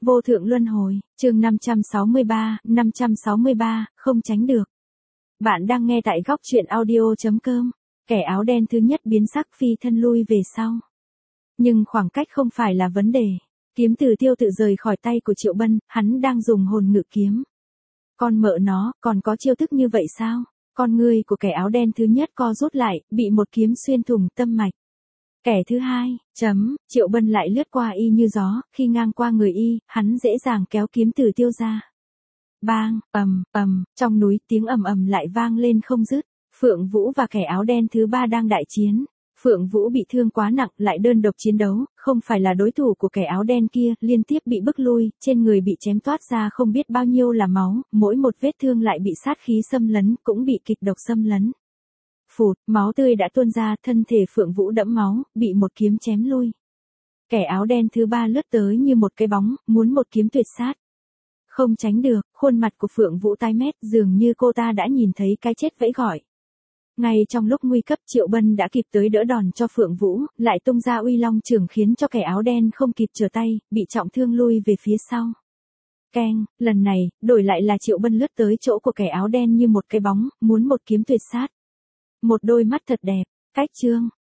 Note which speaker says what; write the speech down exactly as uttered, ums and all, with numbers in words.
Speaker 1: Vô thượng luân hồi, chương năm trăm sáu mươi ba, năm trăm sáu mươi ba, không tránh được. Bạn đang nghe tại góc truyện audio chấm com. Kẻ áo đen thứ nhất biến sắc phi thân lui về sau. Nhưng khoảng cách không phải là vấn đề. Kiếm từ tiêu tự rời khỏi tay của Triệu Bân, hắn đang dùng hồn ngự kiếm. Con mợ nó, còn có chiêu thức như vậy sao? Con ngươi của kẻ áo đen thứ nhất co rút lại, bị một kiếm xuyên thủng tâm mạch. Kẻ thứ hai, chấm, Triệu Bân lại lướt qua y như gió, khi ngang qua người y, hắn dễ dàng kéo kiếm từ tiêu ra. Bang, ầm, ầm, trong núi tiếng ầm ầm lại vang lên không dứt. Phượng Vũ và kẻ áo đen thứ ba đang đại chiến. Phượng Vũ bị thương quá nặng, lại đơn độc chiến đấu, không phải là đối thủ của kẻ áo đen kia, liên tiếp bị bức lui, trên người bị chém toát ra không biết bao nhiêu là máu, mỗi một vết thương lại bị sát khí xâm lấn, cũng bị kịch độc xâm lấn. Phụt, máu tươi đã tuôn ra, thân thể Phượng Vũ đẫm máu, bị một kiếm chém lui. Kẻ áo đen thứ ba lướt tới như một cái bóng, muốn một kiếm tuyệt sát. Không tránh được, khuôn mặt của Phượng Vũ tái mét, dường như cô ta đã nhìn thấy cái chết vẫy gọi. Ngay trong lúc nguy cấp, Triệu Bân đã kịp tới đỡ đòn cho Phượng Vũ, lại tung ra uy long chưởng khiến cho kẻ áo đen không kịp trở tay, bị trọng thương lui về phía sau. Keng, lần này, đổi lại là Triệu Bân lướt tới chỗ của kẻ áo đen như một cái bóng, muốn một kiếm tuyệt sát. Một đôi mắt thật đẹp, cách chương,